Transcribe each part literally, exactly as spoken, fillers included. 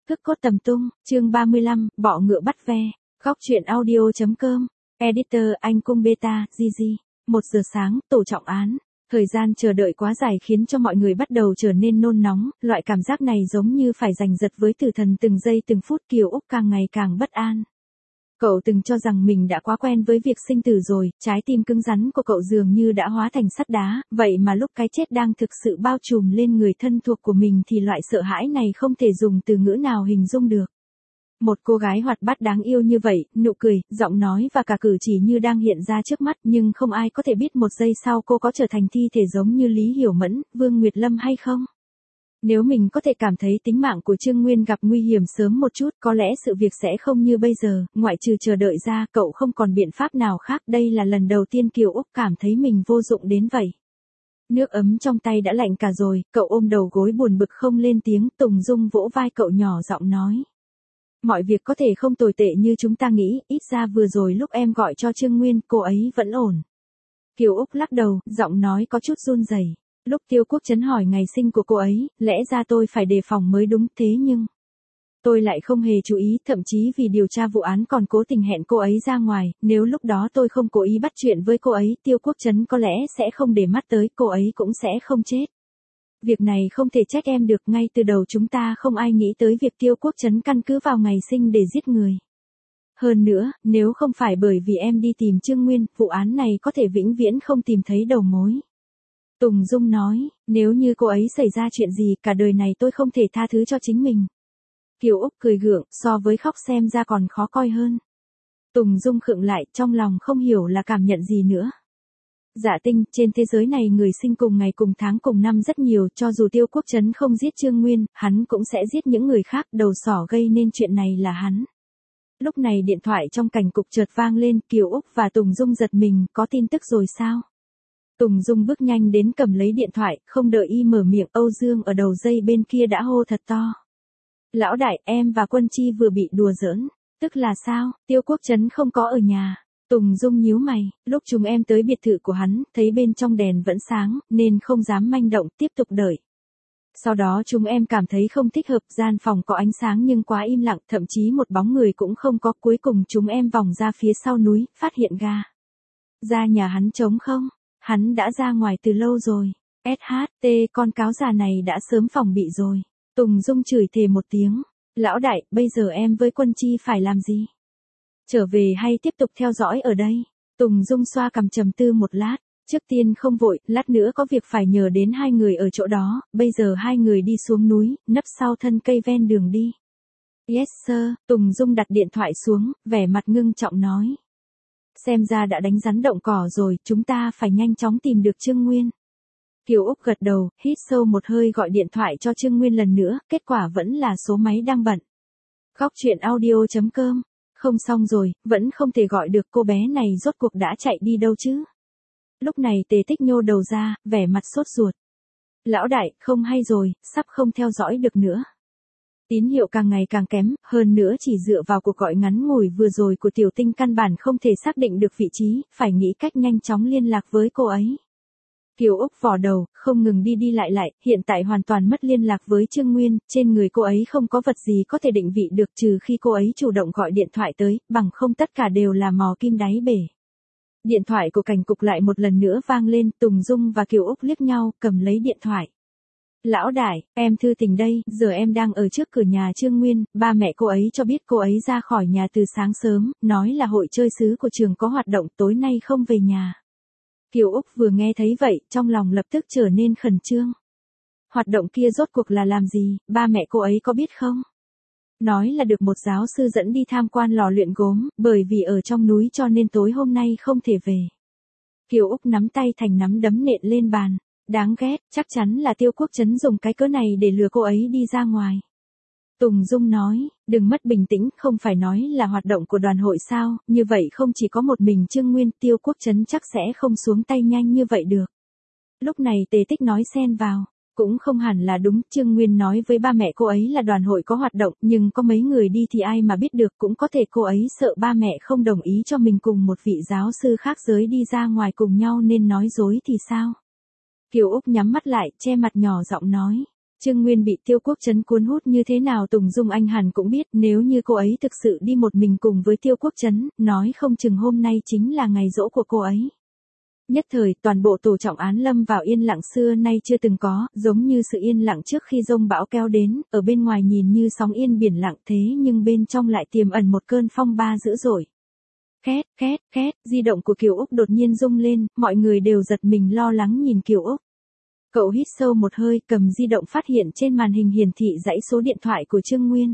Cước cốt tầm tung, chương ba mươi lăm, bọ ngựa bắt ve. Góc truyện audio.com. Editor anh cung beta, Gigi. Một giờ sáng, tổ trọng án. Thời gian chờ đợi quá dài khiến cho mọi người bắt đầu trở nên nôn nóng, loại cảm giác này giống như phải giành giật với tử thần từng giây từng phút. Kiều Úc càng ngày càng bất an. Cậu từng cho rằng mình đã quá quen với việc sinh tử rồi, trái tim cứng rắn của cậu dường như đã hóa thành sắt đá, vậy mà lúc cái chết đang thực sự bao trùm lên người thân thuộc của mình thì loại sợ hãi này không thể dùng từ ngữ nào hình dung được. Một cô gái hoạt bát đáng yêu như vậy, nụ cười, giọng nói và cả cử chỉ như đang hiện ra trước mắt, nhưng không ai có thể biết một giây sau cô có trở thành thi thể giống như Lý Hiểu Mẫn, Vương Nguyệt Lâm hay không. Nếu mình có thể cảm thấy tính mạng của Trương Nguyên gặp nguy hiểm sớm một chút, có lẽ sự việc sẽ không như bây giờ, ngoại trừ chờ đợi ra, cậu không còn biện pháp nào khác. Đây là lần đầu tiên Kiều Úc cảm thấy mình vô dụng đến vậy. Nước ấm trong tay đã lạnh cả rồi, cậu ôm đầu gối buồn bực không lên tiếng. Tùng Dung vỗ vai cậu nhỏ giọng nói. Mọi việc có thể không tồi tệ như chúng ta nghĩ, ít ra vừa rồi lúc em gọi cho Trương Nguyên, cô ấy vẫn ổn. Kiều Úc lắc đầu, giọng nói có chút run rẩy. Lúc Tiêu Quốc Trấn hỏi ngày sinh của cô ấy, lẽ ra tôi phải đề phòng mới đúng, thế nhưng tôi lại không hề chú ý, thậm chí vì điều tra vụ án còn cố tình hẹn cô ấy ra ngoài, nếu lúc đó tôi không cố ý bắt chuyện với cô ấy, Tiêu Quốc Trấn có lẽ sẽ không để mắt tới, cô ấy cũng sẽ không chết. Việc này không thể trách em được, ngay từ đầu chúng ta không ai nghĩ tới việc Tiêu Quốc Trấn căn cứ vào ngày sinh để giết người. Hơn nữa, nếu không phải bởi vì em đi tìm Trương Nguyên, vụ án này có thể vĩnh viễn không tìm thấy đầu mối. Tùng Dung nói, nếu như cô ấy xảy ra chuyện gì, cả đời này tôi không thể tha thứ cho chính mình. Kiều Úc cười gượng, so với khóc xem ra còn khó coi hơn. Tùng Dung khựng lại, trong lòng không hiểu là cảm nhận gì nữa. Dạ Tinh, trên thế giới này người sinh cùng ngày cùng tháng cùng năm rất nhiều, cho dù Tiêu Quốc Trấn không giết Trương Nguyên, hắn cũng sẽ giết những người khác, đầu sỏ gây nên chuyện này là hắn. Lúc này điện thoại trong cảnh cục chợt vang lên, Kiều Úc và Tùng Dung giật mình, có tin tức rồi sao? Tùng Dung bước nhanh đến cầm lấy điện thoại, không đợi y mở miệng, Âu Dương ở đầu dây bên kia đã hô thật to. Lão đại, em và Quân Chi vừa bị đùa giỡn. Tức là sao? Tiêu Quốc Trấn không có ở nhà. Tùng Dung nhíu mày, lúc chúng em tới biệt thự của hắn, thấy bên trong đèn vẫn sáng, nên không dám manh động, tiếp tục đợi. Sau đó chúng em cảm thấy không thích hợp, gian phòng có ánh sáng nhưng quá im lặng, thậm chí một bóng người cũng không có, cuối cùng chúng em vòng ra phía sau núi, phát hiện ga. Ra nhà hắn trống không? Hắn đã ra ngoài từ lâu rồi. ét hát tê, con cáo già này đã sớm phòng bị rồi. Tùng Dung chửi thề một tiếng. Lão đại, bây giờ em với Quân Chi phải làm gì? Trở về hay tiếp tục theo dõi ở đây? Tùng Dung xoa cằm trầm tư một lát. Trước tiên không vội, lát nữa có việc phải nhờ đến hai người ở chỗ đó, bây giờ hai người đi xuống núi, nấp sau thân cây ven đường đi. Yes sir, Tùng Dung đặt điện thoại xuống, vẻ mặt ngưng trọng nói. Xem ra đã đánh rắn động cỏ rồi, chúng ta phải nhanh chóng tìm được Trương Nguyên. Kiều Úc gật đầu, hít sâu một hơi gọi điện thoại cho Trương Nguyên lần nữa, kết quả vẫn là số máy đang bận. Góc truyện audio.com. Không xong rồi, vẫn không thể gọi được, cô bé này rốt cuộc đã chạy đi đâu chứ? Lúc này Tề Tích nhô đầu ra, vẻ mặt sốt ruột. Lão đại, không hay rồi, sắp không theo dõi được nữa. Tín hiệu càng ngày càng kém, hơn nữa chỉ dựa vào cuộc gọi ngắn ngủi vừa rồi của Tiểu Tinh căn bản không thể xác định được vị trí, phải nghĩ cách nhanh chóng liên lạc với cô ấy. Kiều Úc vò đầu, không ngừng đi đi lại lại, hiện tại hoàn toàn mất liên lạc với Trương Nguyên, trên người cô ấy không có vật gì có thể định vị được trừ khi cô ấy chủ động gọi điện thoại tới, bằng không tất cả đều là mò kim đáy bể. Điện thoại của cảnh cục lại một lần nữa vang lên, Tùng Dung và Kiều Úc liếc nhau, cầm lấy điện thoại. Lão đại, em Thư Tình đây, giờ em đang ở trước cửa nhà Trương Nguyên, ba mẹ cô ấy cho biết cô ấy ra khỏi nhà từ sáng sớm, nói là hội chơi xứ của trường có hoạt động, tối nay không về nhà. Kiều Úc vừa nghe thấy vậy, trong lòng lập tức trở nên khẩn trương. Hoạt động kia rốt cuộc là làm gì, ba mẹ cô ấy có biết không? Nói là được một giáo sư dẫn đi tham quan lò luyện gốm, bởi vì ở trong núi cho nên tối hôm nay không thể về. Kiều Úc nắm tay thành nắm đấm nện lên bàn. Đáng ghét, chắc chắn là Tiêu Quốc Trấn dùng cái cớ này để lừa cô ấy đi ra ngoài. Tùng Dung nói, đừng mất bình tĩnh, không phải nói là hoạt động của đoàn hội sao, như vậy không chỉ có một mình Trương Nguyên, Tiêu Quốc Trấn chắc sẽ không xuống tay nhanh như vậy được. Lúc này Tề Tích nói xen vào, cũng không hẳn là đúng, Trương Nguyên nói với ba mẹ cô ấy là đoàn hội có hoạt động, nhưng có mấy người đi thì ai mà biết được, cũng có thể cô ấy sợ ba mẹ không đồng ý cho mình cùng một vị giáo sư khác giới đi ra ngoài cùng nhau nên nói dối thì sao? Kiều Úc nhắm mắt lại, che mặt nhỏ giọng nói. Trương Nguyên bị Tiêu Quốc Trấn cuốn hút như thế nào Tùng Dung anh hẳn cũng biết, nếu như cô ấy thực sự đi một mình cùng với Tiêu Quốc Trấn, nói không chừng hôm nay chính là ngày giỗ của cô ấy. Nhất thời, toàn bộ tổ trọng án lâm vào yên lặng xưa nay chưa từng có, giống như sự yên lặng trước khi dông bão kéo đến, ở bên ngoài nhìn như sóng yên biển lặng thế nhưng bên trong lại tiềm ẩn một cơn phong ba dữ dội. Khét, khét, khét, di động của Kiều Úc đột nhiên rung lên, mọi người đều giật mình lo lắng nhìn Kiều Úc. Cậu hít sâu một hơi, cầm di động phát hiện trên màn hình hiển thị dãy số điện thoại của Trương Nguyên.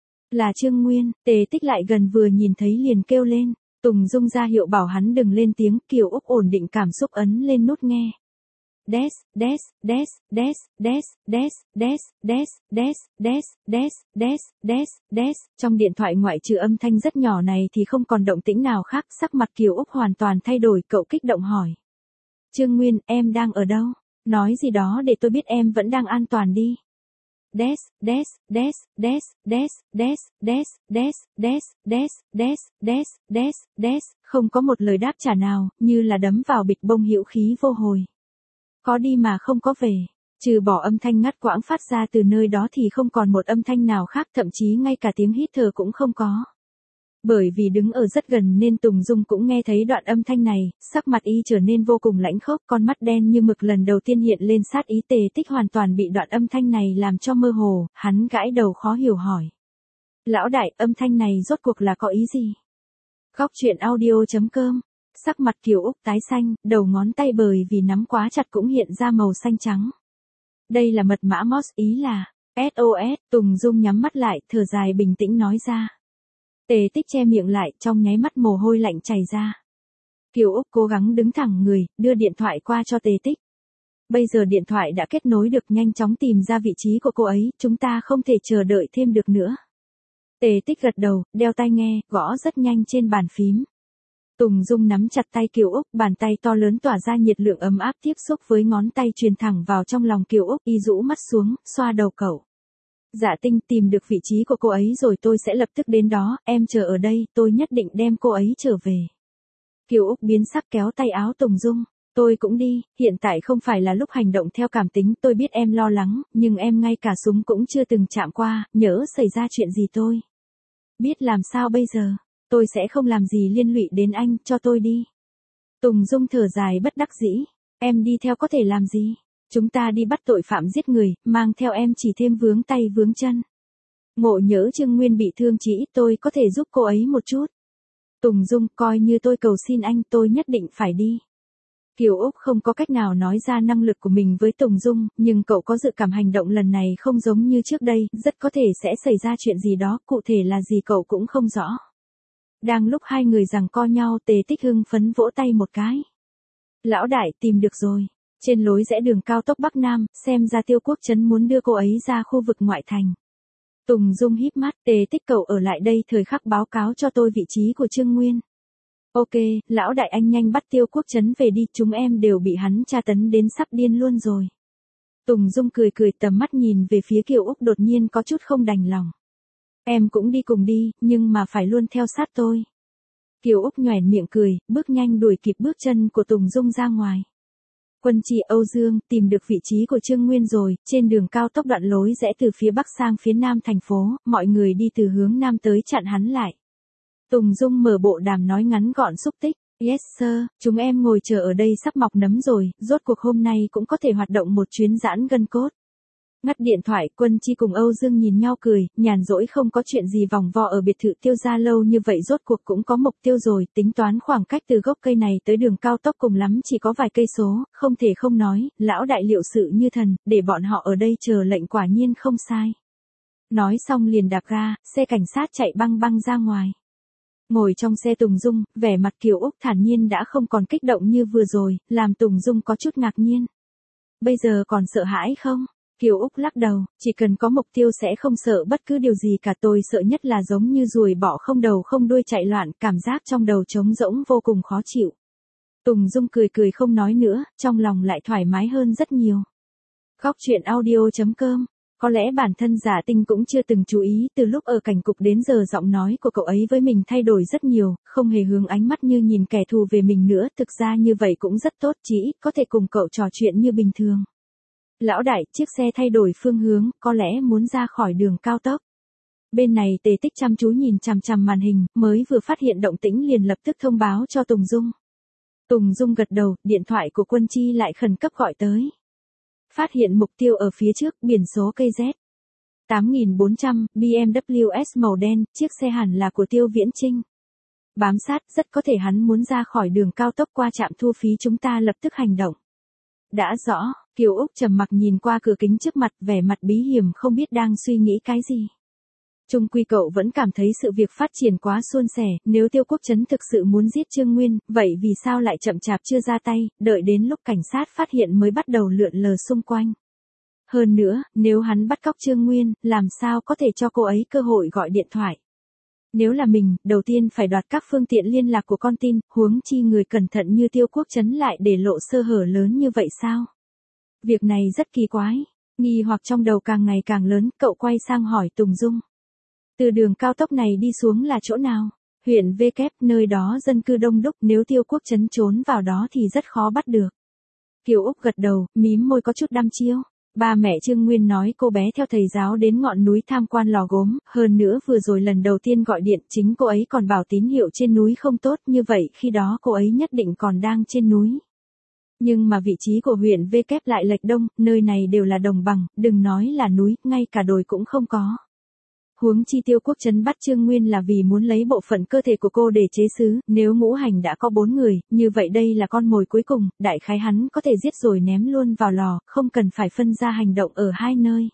Là Trương Nguyên, Tề Tích lại gần vừa nhìn thấy liền kêu lên. Tùng Dung ra hiệu bảo hắn đừng lên tiếng, Kiều Úc ổn định cảm xúc ấn lên nút nghe. Des, des, des, des, des, des, des, des, des, des, des, des, des, des, trong điện thoại ngoại trừ âm thanh rất nhỏ này thì không còn động tĩnh nào khác, sắc mặt Kiều Úc hoàn toàn thay đổi, cậu kích động hỏi. Trương Nguyên, em đang ở đâu? Nói gì đó để tôi biết em vẫn đang an toàn đi. Des, des, des, des, des, des, des, des, des, des, des, des, des, des, không có một lời đáp trả nào, như là đấm vào bịch bông hữu khí vô hồi. Có đi mà không có về, trừ bỏ âm thanh ngắt quãng phát ra từ nơi đó thì không còn một âm thanh nào khác, thậm chí ngay cả tiếng hít thở cũng không có. Bởi vì đứng ở rất gần nên Tùng Dung cũng nghe thấy đoạn âm thanh này, sắc mặt y trở nên vô cùng lãnh khốc, con mắt đen như mực lần đầu tiên hiện lên sát ý. Tề Tích hoàn toàn bị đoạn âm thanh này làm cho mơ hồ, hắn gãi đầu khó hiểu hỏi. Lão đại, âm thanh này rốt cuộc là có ý gì? Góc truyện audio chấm com. Sắc mặt Kiều Úc tái xanh, đầu ngón tay bởi vì nắm quá chặt cũng hiện ra màu xanh trắng. Đây là mật mã Morse, ý là ét ô ét, Tùng Dung nhắm mắt lại, thở dài bình tĩnh nói ra. Tề Tích che miệng lại, trong nháy mắt mồ hôi lạnh chảy ra. Kiều Úc cố gắng đứng thẳng người, đưa điện thoại qua cho Tề Tích. Bây giờ điện thoại đã kết nối được, nhanh chóng tìm ra vị trí của cô ấy, chúng ta không thể chờ đợi thêm được nữa. Tề Tích gật đầu, đeo tai nghe, gõ rất nhanh trên bàn phím. Tùng Dung nắm chặt tay Kiều Úc, bàn tay to lớn tỏa ra nhiệt lượng ấm áp tiếp xúc với ngón tay truyền thẳng vào trong lòng Kiều Úc, y rũ mắt xuống, xoa đầu cậu. Dạ Tinh, tìm được vị trí của cô ấy rồi, tôi sẽ lập tức đến đó, em chờ ở đây, tôi nhất định đem cô ấy trở về. Kiều Úc biến sắc kéo tay áo Tùng Dung. Tôi cũng đi, hiện tại không phải là lúc hành động theo cảm tính, tôi biết em lo lắng, nhưng em ngay cả súng cũng chưa từng chạm qua, nhỡ xảy ra chuyện gì tôi biết làm sao bây giờ, tôi sẽ không làm gì liên lụy đến anh, cho tôi đi. Tùng Dung thở dài bất đắc dĩ, em đi theo có thể làm gì? Chúng ta đi bắt tội phạm giết người, mang theo em chỉ thêm vướng tay vướng chân. Ngộ nhỡ Trương Nguyên bị thương chỉ ít tôi có thể giúp cô ấy một chút. Tùng Dung, coi như tôi cầu xin anh, tôi nhất định phải đi. Kiều Úc không có cách nào nói ra năng lực của mình với Tùng Dung, nhưng cậu có dự cảm hành động lần này không giống như trước đây, rất có thể sẽ xảy ra chuyện gì đó, cụ thể là gì cậu cũng không rõ. Đang lúc hai người giằng co nhau, Tề Tích hưng phấn vỗ tay một cái. Lão đại, tìm được rồi. Trên lối rẽ đường cao tốc Bắc Nam, xem ra Tiêu Quốc Trấn muốn đưa cô ấy ra khu vực ngoại thành. Tùng Dung híp mắt, Tề Tích cậu ở lại đây thời khắc báo cáo cho tôi vị trí của Trương Nguyên. Ok, lão đại anh nhanh bắt Tiêu Quốc Trấn về đi, chúng em đều bị hắn tra tấn đến sắp điên luôn rồi. Tùng Dung cười cười, tầm mắt nhìn về phía Kiều Úc đột nhiên có chút không đành lòng. Em cũng đi cùng đi, nhưng mà phải luôn theo sát tôi. Kiều Úc nhoẻn miệng cười, bước nhanh đuổi kịp bước chân của Tùng Dung ra ngoài. Quân chi Âu Dương, tìm được vị trí của Trương Nguyên rồi, trên đường cao tốc đoạn lối rẽ từ phía bắc sang phía nam thành phố, mọi người đi từ hướng nam tới chặn hắn lại. Tùng Dung mở bộ đàm nói ngắn gọn xúc tích, yes sir, chúng em ngồi chờ ở đây sắp mọc nấm rồi, rốt cuộc hôm nay cũng có thể hoạt động một chuyến giãn gân cốt. Ngắt điện thoại, Quân Chi cùng Âu Dương nhìn nhau cười, nhàn rỗi không có chuyện gì vòng vo ở biệt thự Tiêu gia lâu như vậy, rốt cuộc cũng có mục tiêu rồi, tính toán khoảng cách từ gốc cây này tới đường cao tốc cùng lắm chỉ có vài cây số, không thể không nói, lão đại liệu sự như thần, để bọn họ ở đây chờ lệnh quả nhiên không sai. Nói xong liền đạp ga, xe cảnh sát chạy băng băng ra ngoài. Ngồi trong xe Tùng Dung, vẻ mặt Kiều Úc thản nhiên đã không còn kích động như vừa rồi, làm Tùng Dung có chút ngạc nhiên. Bây giờ còn sợ hãi không? Kiều Úc lắc đầu, chỉ cần có mục tiêu sẽ không sợ bất cứ điều gì cả, tôi sợ nhất là giống như ruồi bọ không đầu không đuôi chạy loạn, cảm giác trong đầu trống rỗng vô cùng khó chịu. Tùng Dung cười cười không nói nữa, trong lòng lại thoải mái hơn rất nhiều. Góc truyện audio chấm com. Có lẽ bản thân Giả Tinh cũng chưa từng chú ý, từ lúc ở cảnh cục đến giờ giọng nói của cậu ấy với mình thay đổi rất nhiều, không hề hướng ánh mắt như nhìn kẻ thù về mình nữa, thực ra như vậy cũng rất tốt, chỉ ít có thể cùng cậu trò chuyện như bình thường. Lão đại, chiếc xe thay đổi phương hướng, có lẽ muốn ra khỏi đường cao tốc. Bên này Tề Tích chăm chú nhìn chằm chằm màn hình, mới vừa phát hiện động tĩnh liền lập tức thông báo cho Tùng Dung. Tùng Dung gật đầu, điện thoại của Quân Chi lại khẩn cấp gọi tới. Phát hiện mục tiêu ở phía trước, biển số cây Z. tám nghìn bốn trăm, bê em vê S màu đen, chiếc xe hẳn là của Tiêu Viễn Trinh. Bám sát, rất có thể hắn muốn ra khỏi đường cao tốc qua trạm thu phí, chúng ta lập tức hành động. Đã rõ, Kiều Úc trầm mặc nhìn qua cửa kính trước mặt, vẻ mặt bí hiểm không biết đang suy nghĩ cái gì. Chung quy cậu vẫn cảm thấy sự việc phát triển quá suôn sẻ, nếu Tiêu Quốc Trấn thực sự muốn giết Trương Nguyên, vậy vì sao lại chậm chạp chưa ra tay, đợi đến lúc cảnh sát phát hiện mới bắt đầu lượn lờ xung quanh. Hơn nữa, nếu hắn bắt cóc Trương Nguyên, làm sao có thể cho cô ấy cơ hội gọi điện thoại. Nếu là mình, đầu tiên phải đoạt các phương tiện liên lạc của con tin, huống chi người cẩn thận như Tiêu Quốc Trấn lại để lộ sơ hở lớn như vậy sao? Việc này rất kỳ quái, nghi hoặc trong đầu càng ngày càng lớn, cậu quay sang hỏi Tùng Dung. Từ đường cao tốc này đi xuống là chỗ nào? Huyện V Kép, nơi đó dân cư đông đúc, nếu Tiêu Quốc Trấn trốn vào đó thì rất khó bắt được. Kiều Úc gật đầu, mím môi có chút đăm chiêu. Ba mẹ Trương Nguyên nói cô bé theo thầy giáo đến ngọn núi tham quan lò gốm, hơn nữa vừa rồi lần đầu tiên gọi điện chính cô ấy còn bảo tín hiệu trên núi không tốt, như vậy khi đó cô ấy nhất định còn đang trên núi. Nhưng mà vị trí của huyện V Kép lại lệch đông, nơi này đều là đồng bằng, đừng nói là núi, ngay cả đồi cũng không có. Huống chi Tiêu Quốc Trấn bắt Trương Nguyên là vì muốn lấy bộ phận cơ thể của cô để chế xứ, nếu ngũ hành đã có bốn người, như vậy đây là con mồi cuối cùng, đại khái hắn có thể giết rồi ném luôn vào lò, không cần phải phân ra hành động ở hai nơi.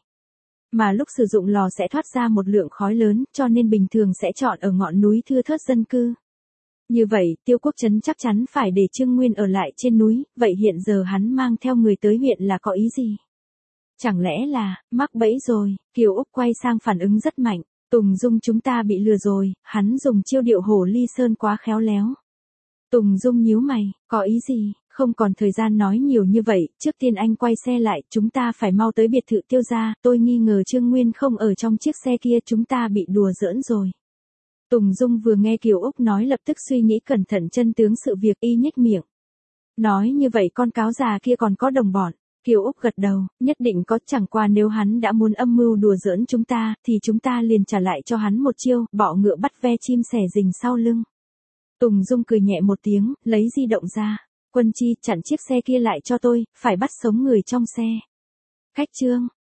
Mà lúc sử dụng lò sẽ thoát ra một lượng khói lớn, cho nên bình thường sẽ chọn ở ngọn núi thưa thớt dân cư. Như vậy, Tiêu Quốc Trấn chắc chắn phải để Trương Nguyên ở lại trên núi, vậy hiện giờ hắn mang theo người tới huyện là có ý gì? Chẳng lẽ là, mắc bẫy rồi, Kiều Úc quay sang phản ứng rất mạnh, Tùng Dung chúng ta bị lừa rồi, hắn dùng chiêu điệu hổ ly sơn quá khéo léo. Tùng Dung nhíu mày, có ý gì, không còn thời gian nói nhiều như vậy, trước tiên anh quay xe lại, chúng ta phải mau tới biệt thự Tiêu gia, tôi nghi ngờ Trương Nguyên không ở trong chiếc xe kia, chúng ta bị đùa giỡn rồi. Tùng Dung vừa nghe Kiều Úc nói lập tức suy nghĩ cẩn thận chân tướng sự việc, y nhếch miệng. Nói như vậy con cáo già kia còn có đồng bọn. Kiều Úc gật đầu, nhất định có, chẳng qua nếu hắn đã muốn âm mưu đùa giỡn chúng ta, thì chúng ta liền trả lại cho hắn một chiêu, bọ ngựa bắt ve chim sẻ rình sau lưng. Tùng Dung cười nhẹ một tiếng, lấy di động ra. Quân Chi, chặn chiếc xe kia lại cho tôi, phải bắt sống người trong xe. Cách chương.